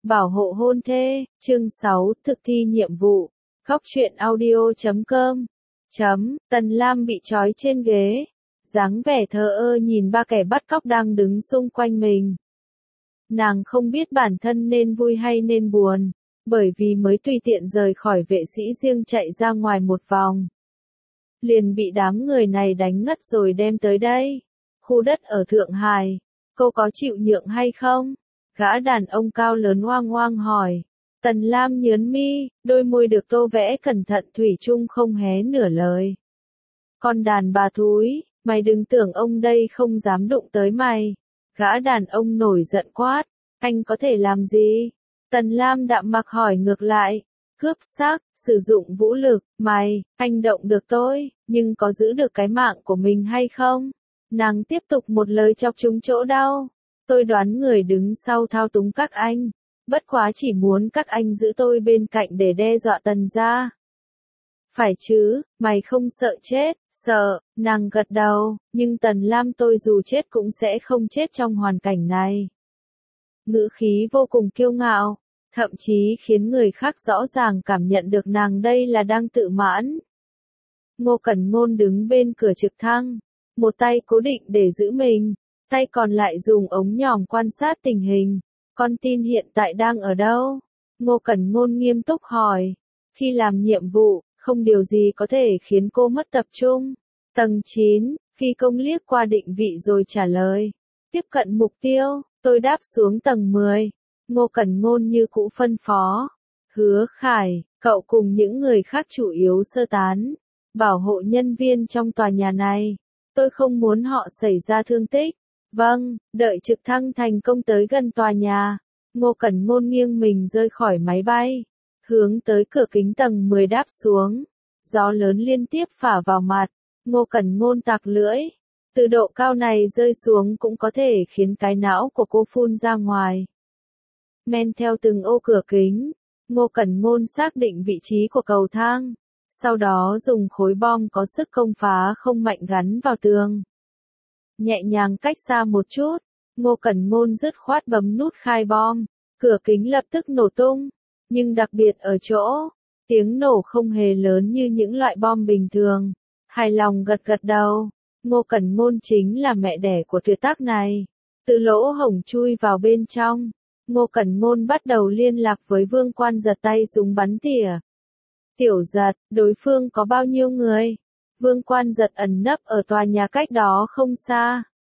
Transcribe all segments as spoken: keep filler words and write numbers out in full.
Bảo hộ hôn thê, chương sáu, thực thi nhiệm vụ. Góc truyện audio chấm com. Chấm, Tần Lam bị trói trên ghế. Dáng vẻ thờ ơ nhìn ba kẻ bắt cóc đang đứng xung quanh mình. Nàng không biết bản thân nên vui hay nên buồn, bởi vì mới tùy tiện rời khỏi vệ sĩ riêng chạy ra ngoài một vòng. Liền bị đám người này đánh ngất rồi đem tới đây. Khu đất ở Thượng Hải, cô có chịu nhượng hay không? Gã đàn ông cao lớn oang oang hỏi. Tần Lam nhớn mi, đôi môi được tô vẽ cẩn thận thủy chung không hé nửa lời. Con đàn bà thúi, mày đừng tưởng ông đây không dám đụng tới mày. Gã đàn ông nổi giận quát, anh có thể làm gì? Tần Lam đạm mặc hỏi ngược lại. Cướp xác, sử dụng vũ lực, mày, anh động được tôi, nhưng có giữ được cái mạng của mình hay không? Nàng tiếp tục một lời chọc trúng chỗ đau. Tôi đoán người đứng sau thao túng các anh, bất quá chỉ muốn các anh giữ tôi bên cạnh để đe dọa Tần gia. Phải chứ, mày không sợ chết? Sợ, nàng gật đầu, nhưng Tần Lam tôi dù chết cũng sẽ không chết trong hoàn cảnh này. Ngữ khí vô cùng kiêu ngạo, thậm chí khiến người khác rõ ràng cảm nhận được nàng đây là đang tự mãn. Ngô Cẩn Ngôn đứng bên cửa trực thăng, một tay cố định để giữ mình, tay còn lại dùng ống nhòm quan sát tình hình. Con tin hiện tại đang ở đâu? Ngô Cẩn Ngôn nghiêm túc hỏi. Khi làm nhiệm vụ, không điều gì có thể khiến cô mất tập trung. Tầng chín, phi công liếc qua định vị rồi trả lời. Tiếp cận mục tiêu, tôi đáp xuống tầng mười. Ngô Cẩn Ngôn như cũ phân phó. Hứa Khải, cậu cùng những người khác chủ yếu sơ tán, bảo hộ nhân viên trong tòa nhà này. Tôi không muốn họ xảy ra thương tích. Vâng, đợi trực thăng thành công tới gần tòa nhà. Ngô Cẩn Ngôn nghiêng mình rơi khỏi máy bay, hướng tới cửa kính tầng mười đáp xuống. Gió lớn liên tiếp phả vào mặt, Ngô Cẩn Ngôn tặc lưỡi. Từ độ cao này rơi xuống cũng có thể khiến cái não của cô phun ra ngoài. Men theo từng ô cửa kính, Ngô Cẩn Ngôn xác định vị trí của cầu thang, sau đó dùng khối bom có sức công phá không mạnh gắn vào tường. Nhẹ nhàng cách xa một chút, Ngô Cẩn Ngôn dứt khoát bấm nút khai bom, cửa kính lập tức nổ tung, nhưng đặc biệt ở chỗ, tiếng nổ không hề lớn như những loại bom bình thường. Hài lòng gật gật đầu, Ngô Cẩn Ngôn chính là mẹ đẻ của tuyệt tác này. Từ lỗ hổng chui vào bên trong, Ngô Cẩn Ngôn bắt đầu liên lạc với Vương Quan Giật tay súng bắn tỉa. Tiểu Giật, đối phương có bao nhiêu người? Vương Quan Giật ẩn nấp ở tòa nhà cách đó không xa.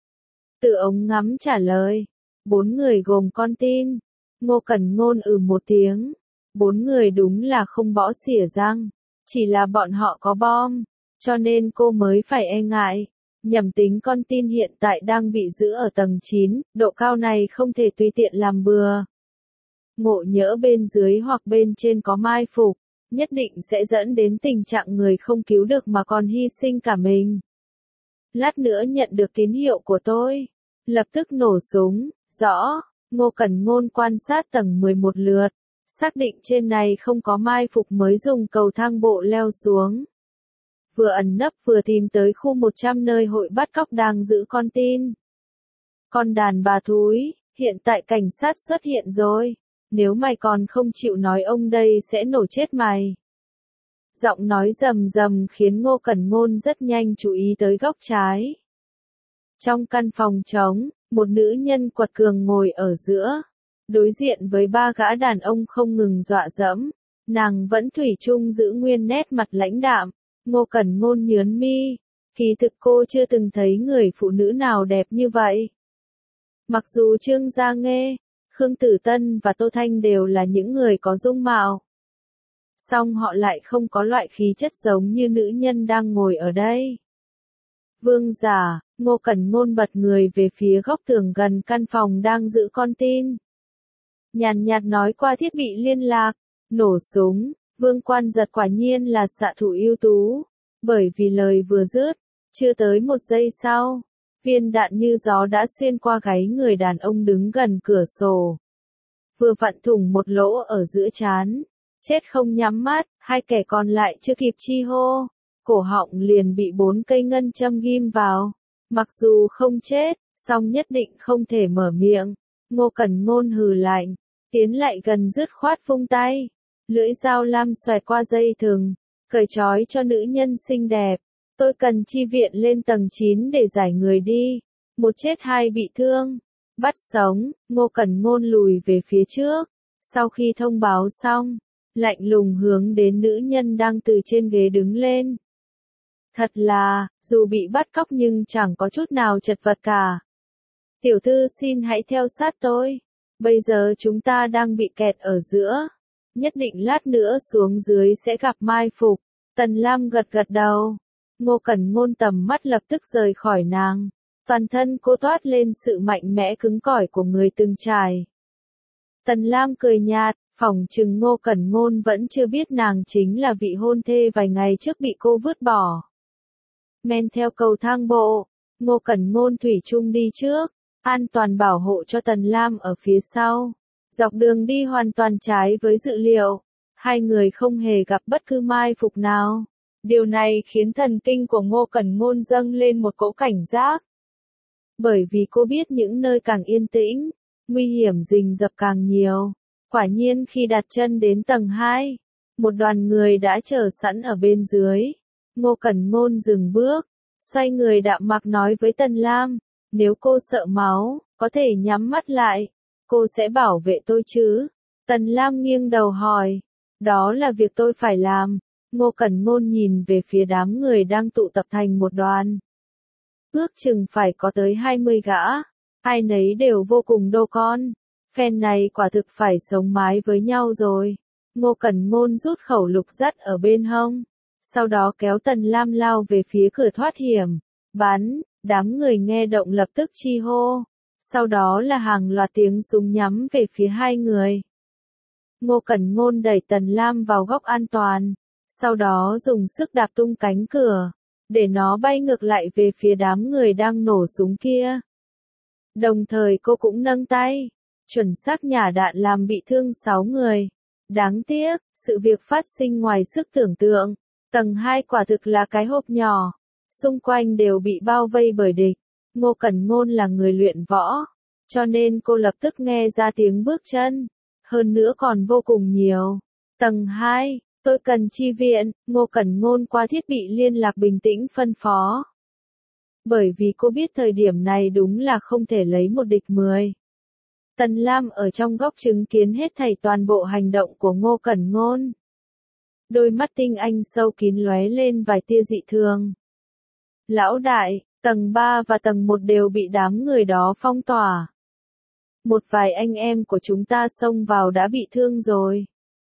Từ ống ngắm trả lời. Bốn người gồm con tin. Ngô Cẩn Ngôn ừ một tiếng. Bốn người đúng là không bỏ xỉa răng. Chỉ là bọn họ có bom. Cho nên cô mới phải e ngại. Nhầm tính con tin hiện tại đang bị giữ ở tầng chín. Độ cao này không thể tùy tiện làm bừa. Ngộ nhỡ bên dưới hoặc bên trên có mai phục, nhất định sẽ dẫn đến tình trạng người không cứu được mà còn hy sinh cả mình. Lát nữa nhận được tín hiệu của tôi, lập tức nổ súng. Rõ. Ngô Cẩn Ngôn quan sát tầng mười một lượt, xác định trên này không có mai phục mới dùng cầu thang bộ leo xuống. Vừa ẩn nấp vừa tìm tới khu một trăm nơi hội bắt cóc đang giữ con tin. Con đàn bà thúi, hiện tại cảnh sát xuất hiện rồi. Nếu mày còn không chịu nói ông đây sẽ nổ chết mày. Giọng nói rầm rầm khiến Ngô Cẩn Ngôn rất nhanh chú ý tới góc trái. Trong căn phòng trống, một nữ nhân quật cường ngồi ở giữa, đối diện với ba gã đàn ông không ngừng dọa dẫm. Nàng vẫn thủy chung giữ nguyên nét mặt lãnh đạm. Ngô Cẩn Ngôn nhớn mi, kỳ thực cô chưa từng thấy người phụ nữ nào đẹp như vậy. Mặc dù Trương Gia Nghê, Khương Tử Tân và Tô Thanh đều là những người có dung mạo, song họ lại không có loại khí chất giống như nữ nhân đang ngồi ở đây. Vương giả, Ngô Cẩn Ngôn bật người về phía góc tường gần căn phòng đang giữ con tin. Nhàn nhạt nói qua thiết bị liên lạc, nổ súng. Vương Quan Giật quả nhiên là xạ thủ ưu tú, bởi vì lời vừa dứt, chưa tới một giây sau, viên đạn như gió đã xuyên qua gáy người đàn ông đứng gần cửa sổ. Vừa vặn thủng một lỗ ở giữa trán, chết không nhắm mắt, hai kẻ còn lại chưa kịp chi hô, cổ họng liền bị bốn cây ngân châm ghim vào. Mặc dù không chết, song nhất định không thể mở miệng. Ngô Cẩn Ngôn hừ lạnh, tiến lại gần dứt khoát vung tay. Lưỡi dao lam xoẹt qua dây thừng, cởi trói cho nữ nhân xinh đẹp. Tôi cần chi viện lên tầng chín để giải người đi. Một chết hai bị thương. Bắt sống, Ngô Cẩn Ngôn lùi về phía trước. Sau khi thông báo xong, lạnh lùng hướng đến nữ nhân đang từ trên ghế đứng lên. Thật là, dù bị bắt cóc nhưng chẳng có chút nào chật vật cả. Tiểu thư xin hãy theo sát tôi. Bây giờ chúng ta đang bị kẹt ở giữa. Nhất định lát nữa xuống dưới sẽ gặp mai phục. Tần Lam gật gật đầu. Ngô Cẩn Ngôn tầm mắt lập tức rời khỏi nàng. Toàn thân cô toát lên sự mạnh mẽ cứng cỏi của người từng trải. Tần Lam cười nhạt, phỏng chừng Ngô Cẩn Ngôn vẫn chưa biết nàng chính là vị hôn thê vài ngày trước bị cô vứt bỏ. Men theo cầu thang bộ, Ngô Cẩn Ngôn thủy chung đi trước, an toàn bảo hộ cho Tần Lam ở phía sau. Dọc đường đi hoàn toàn trái với dự liệu, hai người không hề gặp bất cứ mai phục nào. Điều này khiến thần kinh của Ngô Cẩn Ngôn dâng lên một cỗ cảnh giác. Bởi vì cô biết những nơi càng yên tĩnh, nguy hiểm rình rập càng nhiều. Quả nhiên khi đặt chân đến tầng hai, một đoàn người đã chờ sẵn ở bên dưới. Ngô Cẩn Ngôn dừng bước, xoay người đạm mạc nói với Tần Lam, nếu cô sợ máu, có thể nhắm mắt lại, cô sẽ bảo vệ tôi chứ? Tần Lam nghiêng đầu hỏi, đó là việc tôi phải làm. Ngô Cẩn Ngôn nhìn về phía đám người đang tụ tập thành một đoàn. Ước chừng phải có tới hai mươi gã, ai nấy đều vô cùng đô con. Phen này quả thực phải sống mái với nhau rồi. Ngô Cẩn Ngôn rút khẩu lục dắt ở bên hông, sau đó kéo Tần Lam lao về phía cửa thoát hiểm. Bắn, đám người nghe động lập tức chi hô. Sau đó là hàng loạt tiếng súng nhắm về phía hai người. Ngô Cẩn Ngôn đẩy Tần Lam vào góc an toàn, sau đó dùng sức đạp tung cánh cửa, để nó bay ngược lại về phía đám người đang nổ súng kia. Đồng thời cô cũng nâng tay, chuẩn xác nhả đạn làm bị thương sáu người. Đáng tiếc, sự việc phát sinh ngoài sức tưởng tượng. Tầng hai quả thực là cái hộp nhỏ, xung quanh đều bị bao vây bởi địch. Ngô Cẩn Ngôn là người luyện võ, cho nên cô lập tức nghe ra tiếng bước chân, hơn nữa còn vô cùng nhiều. Tầng hai, tôi cần chi viện, Ngô Cẩn Ngôn qua thiết bị liên lạc bình tĩnh phân phó. Bởi vì cô biết thời điểm này đúng là không thể lấy một địch mười. Tần Lam ở trong góc chứng kiến hết thảy toàn bộ hành động của Ngô Cẩn Ngôn. Đôi mắt tinh anh sâu kín lóe lên vài tia dị thường. Lão đại, tầng ba và tầng một đều bị đám người đó phong tỏa. Một vài anh em của chúng ta xông vào đã bị thương rồi.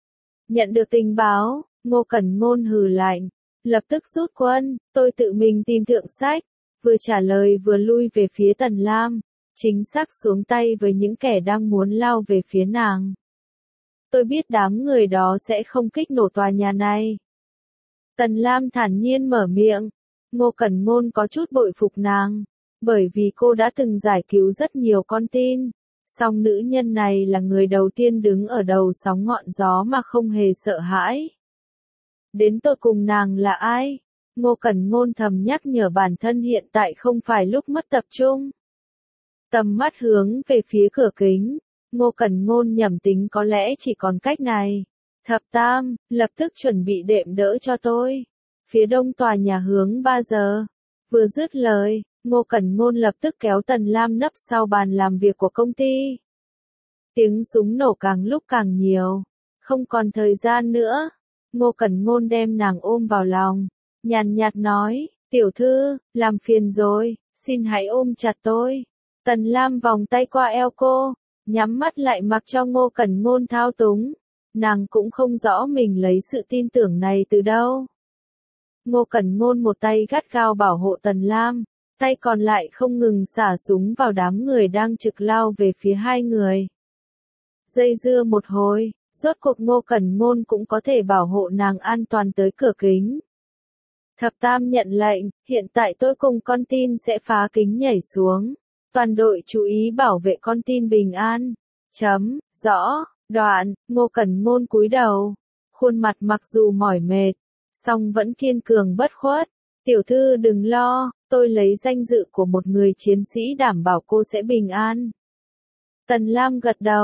Nhận được tình báo, Ngô Cẩn Ngôn hừ lạnh, lập tức rút quân, tôi tự mình tìm thượng sách, vừa trả lời vừa lui về phía Tần Lam, chính xác xuống tay với những kẻ đang muốn lao về phía nàng. Tôi biết đám người đó sẽ không kích nổ tòa nhà này. Tần Lam thản nhiên mở miệng. Ngô Cẩn Ngôn có chút bội phục nàng, bởi vì cô đã từng giải cứu rất nhiều con tin. Song nữ nhân này là người đầu tiên đứng ở đầu sóng ngọn gió mà không hề sợ hãi. Đến tột cùng nàng là ai? Ngô Cẩn Ngôn thầm nhắc nhở bản thân hiện tại không phải lúc mất tập trung. Tầm mắt hướng về phía cửa kính, Ngô Cẩn Ngôn nhẩm tính có lẽ chỉ còn cách này. Thập Tam, lập tức chuẩn bị đệm đỡ cho tôi. Phía đông tòa nhà hướng ba giờ. Vừa dứt lời, Ngô Cẩn Ngôn lập tức kéo Tần Lam nấp sau bàn làm việc của công ty. Tiếng súng nổ càng lúc càng nhiều. Không còn thời gian nữa. Ngô Cẩn Ngôn đem nàng ôm vào lòng, nhàn nhạt nói, tiểu thư, làm phiền rồi, xin hãy ôm chặt tôi. Tần Lam vòng tay qua eo cô, nhắm mắt lại mặc cho Ngô Cẩn Ngôn thao túng. Nàng cũng không rõ mình lấy sự tin tưởng này từ đâu. Ngô Cẩn Ngôn một tay gắt gao bảo hộ Tần Lam, tay còn lại không ngừng xả súng vào đám người đang trực lao về phía hai người. Dây dưa một hồi, rốt cuộc Ngô Cẩn Ngôn cũng có thể bảo hộ nàng an toàn tới cửa kính. Thập Tam nhận lệnh, hiện tại tôi cùng con tin sẽ phá kính nhảy xuống. Toàn đội chú ý bảo vệ con tin bình an. Chấm, rõ, đoạn, Ngô Cẩn Ngôn cúi đầu. Khuôn mặt mặc dù mỏi mệt, song vẫn kiên cường bất khuất. Tiểu thư đừng lo, tôi lấy danh dự của một người chiến sĩ đảm bảo cô sẽ bình an. Tần Lam gật đầu,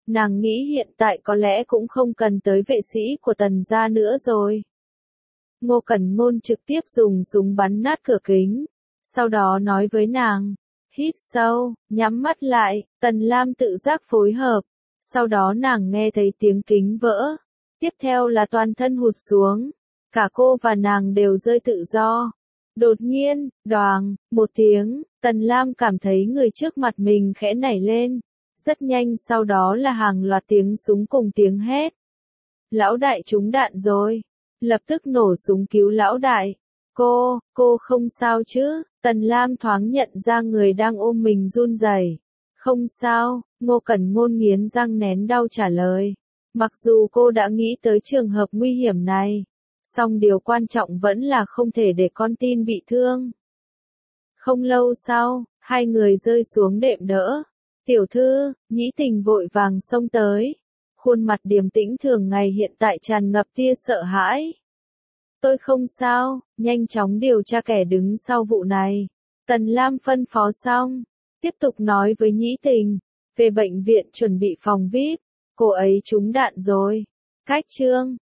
Nàng nghĩ hiện tại có lẽ cũng không cần tới vệ sĩ của Tần gia nữa rồi. Ngô Cẩn Ngôn trực tiếp dùng súng bắn nát cửa kính, sau đó nói với nàng, hít sâu, nhắm mắt lại, Tần Lam tự giác phối hợp, sau đó nàng nghe thấy tiếng kính vỡ, tiếp theo là toàn thân hụt xuống, cả cô và nàng đều rơi tự do. Đột nhiên, đoàng, một tiếng, Tần Lam cảm thấy người trước mặt mình khẽ nảy lên, rất nhanh sau đó là hàng loạt tiếng súng cùng tiếng hét. Lão đại trúng đạn rồi, lập tức nổ súng cứu lão đại. Cô, cô không sao chứ? Tần Lam thoáng nhận ra người đang ôm mình run rẩy. Không sao, Ngô Cẩn Ngôn nghiến răng nén đau trả lời. Mặc dù cô đã nghĩ tới trường hợp nguy hiểm này, song điều quan trọng vẫn là không thể để con tin bị thương. Không lâu sau, hai người rơi xuống đệm đỡ. Tiểu thư, Nhĩ Tình vội vàng xông tới. Khuôn mặt điềm tĩnh thường ngày hiện tại tràn ngập tia sợ hãi. Tôi không sao, nhanh chóng điều tra kẻ đứng sau vụ này. Tần Lam phân phó xong, tiếp tục nói với Nhĩ Tình, về bệnh viện chuẩn bị phòng vi ai pi, cô ấy trúng đạn rồi. Cách chương